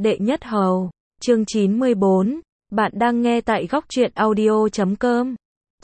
Đệ nhất hầu, chương 94, bạn đang nghe tại góc truyện audio.com.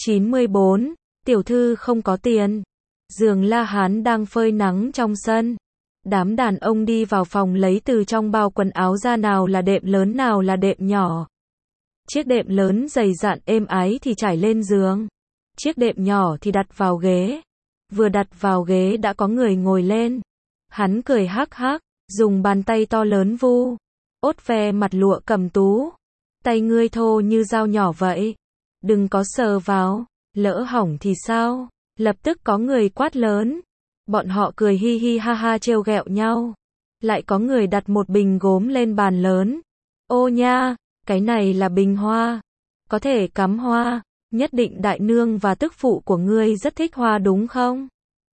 94, tiểu thư không có tiền. Giường La Hán đang phơi nắng trong sân. Đám đàn ông đi vào phòng lấy từ trong bao quần áo ra, nào là đệm lớn nào là đệm nhỏ. Chiếc đệm lớn dày dặn êm ái thì trải lên giường. Chiếc đệm nhỏ thì đặt vào ghế. Vừa đặt vào ghế đã có người ngồi lên. Hắn cười hắc hắc, dùng bàn tay to lớn vu ốt ve mặt lụa cầm tú. Tay ngươi thô như dao nhỏ vậy. Đừng có sờ vào, lỡ hỏng thì sao? Lập tức có người quát lớn. Bọn họ cười hi hi ha ha trêu ghẹo nhau. Lại có người đặt một bình gốm lên bàn lớn. Ô nha, cái này là bình hoa. Có thể cắm hoa. Nhất định đại nương và tức phụ của ngươi rất thích hoa đúng không?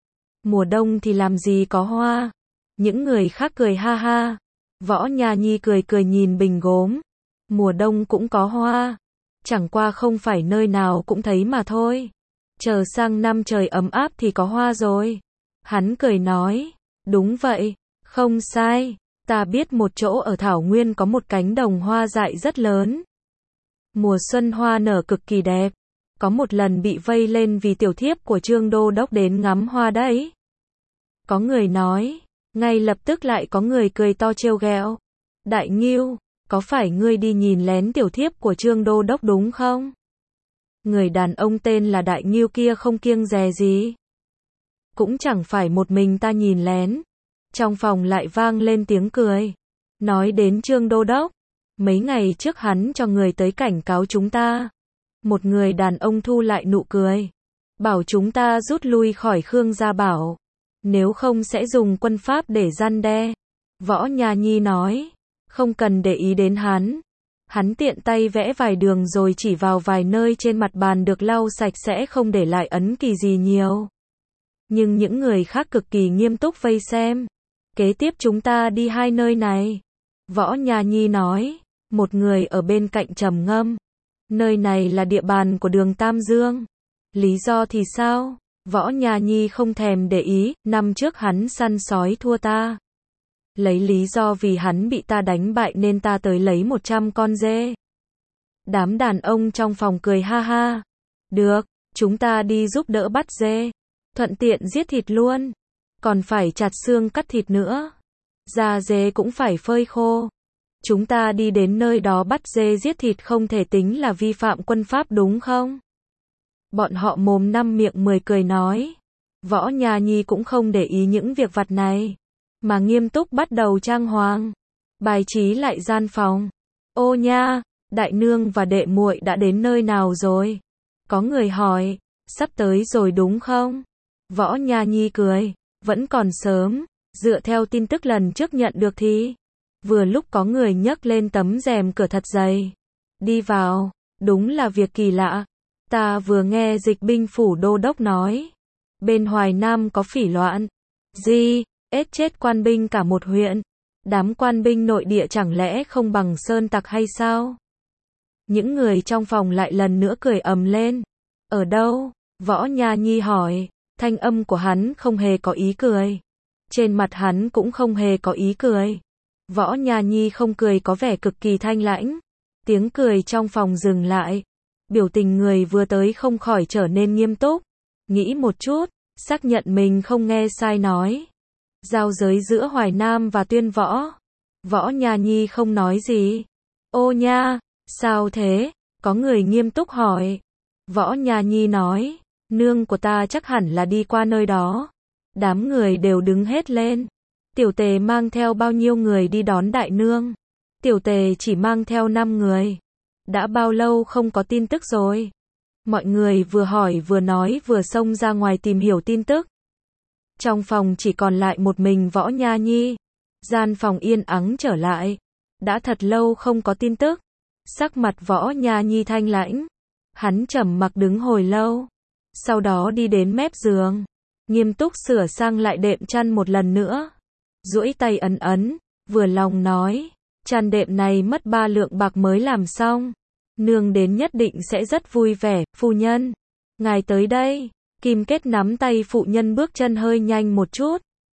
Mùa đông thì làm gì có hoa. Những người khác cười ha ha. Võ Nha Nhi cười cười nhìn bình gốm. Mùa đông cũng có hoa. Chẳng qua không phải nơi nào cũng thấy mà thôi. Chờ sang năm trời ấm áp thì có hoa rồi. Hắn cười nói. Đúng vậy, không sai. Ta biết một chỗ ở Thảo Nguyên có một cánh đồng hoa dại rất lớn. Mùa xuân hoa nở cực kỳ đẹp. Có một lần bị vây lên vì tiểu thiếp của Trương Đô Đốc đến ngắm hoa đấy. Có người nói. Ngay lập tức lại có người cười to trêu ghẹo. Đại Ngưu, có phải ngươi đi nhìn lén tiểu thiếp của Trương Đô Đốc đúng không? Người đàn ông tên là Đại Ngưu kia không kiêng dè gì. Cũng chẳng phải một mình ta nhìn lén. Trong phòng lại vang lên tiếng cười. Nói đến Trương Đô Đốc. Mấy ngày trước hắn cho người tới cảnh cáo chúng ta. Một người đàn ông thu lại nụ cười. Bảo chúng ta rút lui khỏi Khương Gia Bảo. Nếu không sẽ dùng quân pháp để răn đe. Võ Nha Nhi nói. Không cần để ý đến hắn. Hắn tiện tay vẽ vài đường rồi chỉ vào vài nơi trên mặt bàn được lau sạch sẽ, không để lại ấn ký gì nhiều. Nhưng những người khác cực kỳ nghiêm túc vây xem. Kế tiếp chúng ta đi hai nơi này. Võ Nha Nhi nói. Một người ở bên cạnh trầm ngâm. Nơi này là địa bàn của Đường Tam Dương. Lý do thì sao? Võ Nha Nhi không thèm để ý. Năm trước hắn săn sói thua ta. Lấy lý do vì hắn bị ta đánh bại nên ta tới lấy 100 con dê. Đám đàn ông trong phòng cười ha ha. Được, chúng ta đi giúp đỡ bắt dê. Thuận tiện giết thịt luôn. Còn phải chặt xương cắt thịt nữa. Da dê cũng phải phơi khô. Chúng ta đi đến nơi đó bắt dê giết thịt không thể tính là vi phạm quân pháp đúng không? Bọn họ mồm năm miệng 10 cười nói. Võ Nha Nhi cũng không để ý những việc vặt này. Mà nghiêm túc bắt đầu trang hoàng. Bài trí lại gian phòng. Ô nha, đại nương và đệ muội đã đến nơi nào rồi? Có người hỏi. Sắp tới rồi đúng không? Võ Nha Nhi cười. Vẫn còn sớm. Dựa theo tin tức lần trước nhận được thì. Vừa lúc có người nhấc lên tấm rèm cửa thật dày. Đi vào. Đúng là việc kỳ lạ. Ta vừa nghe Dịch binh phủ đô đốc nói. Bên Hoài Nam có phỉ loạn. Gì? Ết chết quan binh cả một huyện. Đám quan binh nội địa chẳng lẽ không bằng sơn tặc hay sao? Những người trong phòng lại lần nữa cười ầm lên. Ở đâu? Võ Nha Nhi hỏi. Thanh âm của hắn không hề có ý cười. Trên mặt hắn cũng không hề có ý cười. Võ Nha Nhi không cười có vẻ cực kỳ thanh lãnh. Tiếng cười trong phòng dừng lại. Biểu tình người vừa tới không khỏi trở nên nghiêm túc. Nghĩ một chút, xác nhận mình không nghe sai nói. Giao giới giữa Hoài Nam và Tuyên Võ. Võ Nha Nhi không nói gì. Ô nha, sao thế? Có người nghiêm túc hỏi. Võ Nha Nhi nói. Nương của ta chắc hẳn là đi qua nơi đó. Đám người đều đứng hết lên. Tiểu Tề mang theo bao nhiêu người đi đón đại nương? Tiểu Tề chỉ mang theo 5 người. Đã bao lâu không có tin tức rồi? Mọi người vừa hỏi vừa nói vừa xông ra ngoài tìm hiểu tin tức. Trong phòng chỉ còn lại một mình Võ Nha Nhi. Gian phòng yên ắng trở lại. Đã thật lâu không có tin tức. Sắc mặt Võ Nha Nhi thanh lãnh. Hắn trầm mặc đứng hồi lâu. Sau đó đi đến mép giường. Nghiêm túc sửa sang lại đệm chăn một lần nữa. Duỗi tay ấn ấn. Vừa lòng nói. Chăn đệm này mất 3 lượng bạc mới làm xong. Nương đến nhất định sẽ rất vui vẻ. Phu nhân. Ngài tới đây. Kim Kết nắm tay phụ nhân bước chân hơi nhanh một chút.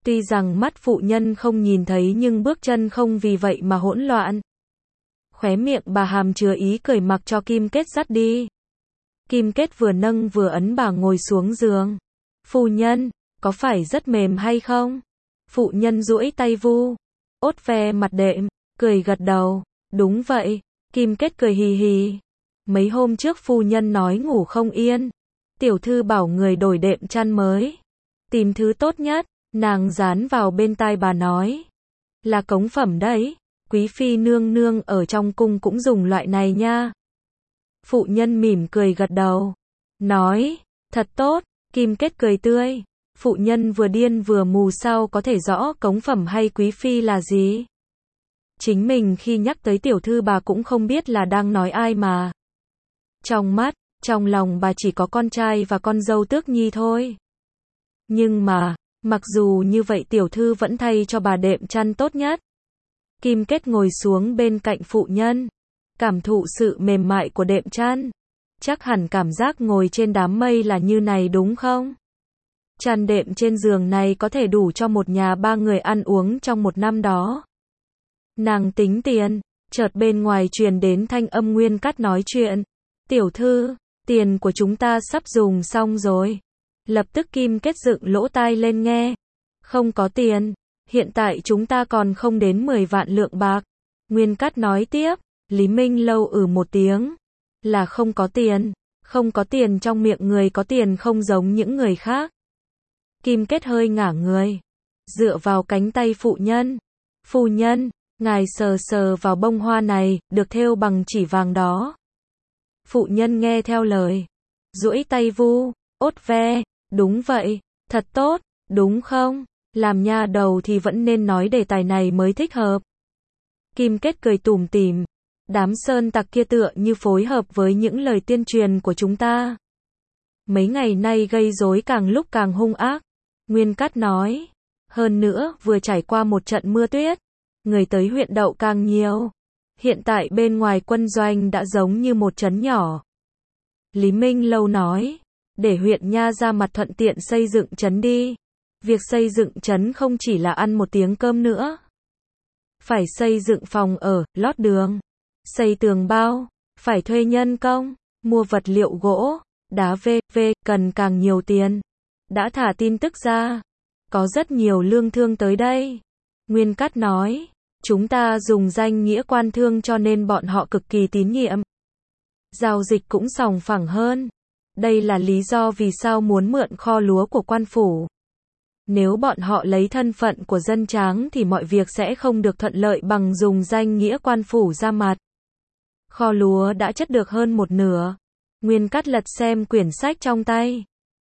Tuy rằng mắt phụ nhân không nhìn thấy nhưng bước chân không vì vậy mà hỗn loạn. Khóe miệng bà hàm chứa ý cười mặc cho Kim Kết dắt đi. Kim Kết vừa nâng vừa ấn bà ngồi xuống giường. Phu nhân, có phải rất mềm hay không? Phụ nhân duỗi tay vu, ốt ve mặt đệm, cười gật đầu. Đúng vậy. Kim Kết cười hì hì. Mấy hôm trước phu nhân nói ngủ không yên. Tiểu thư bảo người đổi đệm chăn mới. Tìm thứ tốt nhất. Nàng dán vào bên tai bà nói. Là cống phẩm đấy. Quý phi nương nương ở trong cung cũng dùng loại này nha. Phụ nhân mỉm cười gật đầu. Nói. Thật tốt. Kim Kết cười tươi. Phụ nhân vừa điên vừa mù sao có thể rõ cống phẩm hay quý phi là gì. Chính mình khi nhắc tới tiểu thư bà cũng không biết là đang nói ai mà. Trong mắt, trong lòng bà chỉ có con trai và con dâu Tước Nhi thôi. Nhưng mà, mặc dù như vậy tiểu thư vẫn thay cho bà đệm chăn tốt nhất. Kim Kết ngồi xuống bên cạnh phụ nhân, cảm thụ sự mềm mại của đệm chăn. Chắc hẳn cảm giác ngồi trên đám mây là như này đúng không? Chăn đệm trên giường này có thể đủ cho một nhà 3 người ăn uống trong một năm đó. Nàng tính tiền, chợt bên ngoài truyền đến thanh âm Nguyên Cát nói chuyện. Tiểu thư, tiền của chúng ta sắp dùng xong rồi. Lập tức Kim Kết dựng lỗ tai lên nghe. Không có tiền, hiện tại chúng ta còn không đến 10 vạn lượng bạc. Nguyên Cát nói tiếp, Lý Minh Lâu một tiếng. Là không có tiền trong miệng người có tiền không giống những người khác. Kim Kết hơi ngả người, dựa vào cánh tay phụ nhân. Phu nhân, ngài sờ sờ vào bông hoa này, được thêu bằng chỉ vàng đó. Phụ nhân nghe theo lời, duỗi tay vu, ốt ve, đúng vậy, thật tốt, đúng không? Làm nha đầu thì vẫn nên nói đề tài này mới thích hợp. Kim Kết cười tủm tỉm, đám sơn tặc kia tựa như phối hợp với những lời tuyên truyền của chúng ta. Mấy ngày nay gây rối càng lúc càng hung ác. Nguyên Cát nói, hơn nữa vừa trải qua một trận mưa tuyết, người tới huyện Đậu càng nhiều. Hiện tại bên ngoài quân doanh đã giống như một trấn nhỏ. Lý Minh Lâu nói, để huyện nha ra mặt thuận tiện xây dựng trấn đi. Việc xây dựng trấn không chỉ là ăn một tiếng cơm nữa. Phải xây dựng phòng ở, lót đường, xây tường bao, phải thuê nhân công, mua vật liệu gỗ, đá v.v. cần càng nhiều tiền. Đã thả tin tức ra, có rất nhiều lương thương tới đây. Nguyên Cát nói, chúng ta dùng danh nghĩa quan thương cho nên bọn họ cực kỳ tín nhiệm. Giao dịch cũng sòng phẳng hơn. Đây là lý do vì sao muốn mượn kho lúa của quan phủ. Nếu bọn họ lấy thân phận của dân tráng thì mọi việc sẽ không được thuận lợi bằng dùng danh nghĩa quan phủ ra mặt. Kho lúa đã chất được hơn một nửa. Nguyên Cát lật xem quyển sách trong tay.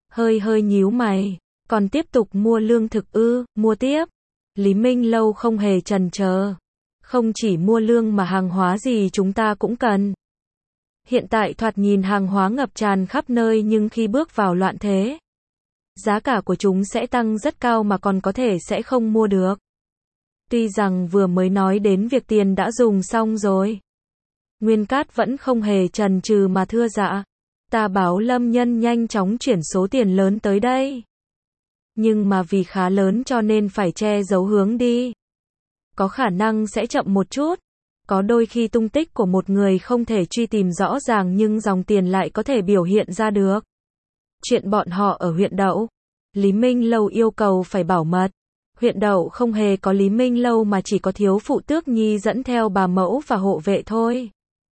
Hơi nhíu mày. Còn tiếp tục mua lương thực ư? Mua tiếp. Lý Minh Lâu không hề chần chờ. Không chỉ mua lương mà hàng hóa gì chúng ta cũng cần. Hiện tại thoạt nhìn hàng hóa ngập tràn khắp nơi nhưng khi bước vào loạn thế, giá cả của chúng sẽ tăng rất cao mà còn có thể sẽ không mua được. Tuy rằng vừa mới nói đến việc tiền đã dùng xong rồi. Nguyên Cát vẫn không hề chần chừ mà thưa dạ. Ta báo Lâm Nhân nhanh chóng chuyển số tiền lớn tới đây. Nhưng mà vì khá lớn cho nên phải che giấu hướng đi. Có khả năng sẽ chậm một chút. Có đôi khi tung tích của một người không thể truy tìm rõ ràng nhưng dòng tiền lại có thể biểu hiện ra được. Chuyện bọn họ ở huyện Đậu, Lý Minh Lâu yêu cầu phải bảo mật. Huyện Đậu không hề có Lý Minh Lâu mà chỉ có thiếu phụ Tước Nhi dẫn theo bà mẫu và hộ vệ thôi.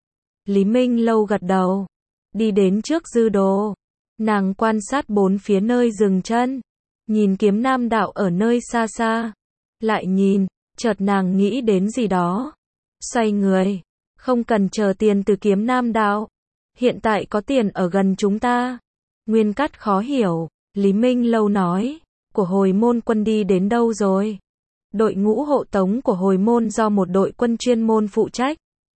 Lý Minh Lâu gật đầu, đi đến trước dư đồ. Nàng quan sát bốn phía nơi dừng chân, nhìn Kiếm Nam đạo ở nơi xa xa. Lại nhìn, chợt nàng nghĩ đến gì đó. Xoay người, không cần chờ tiền từ Kiếm Nam đạo. Hiện tại có tiền ở gần chúng ta. Nguyên Cát khó hiểu, Lý Minh Lâu nói, của Hồi Môn quân đi đến đâu rồi? Đội ngũ hộ tống của Hồi Môn do một đội quân chuyên môn phụ trách.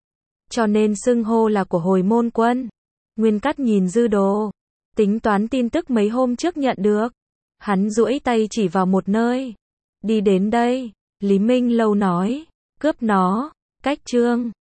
Cho nên xưng hô là của Hồi Môn quân. Nguyên Cát nhìn dư đồ, tính toán tin tức mấy hôm trước nhận được. Hắn duỗi tay chỉ vào một nơi. Đi đến đây, Lý Minh Lâu nói, cướp nó, cách chương.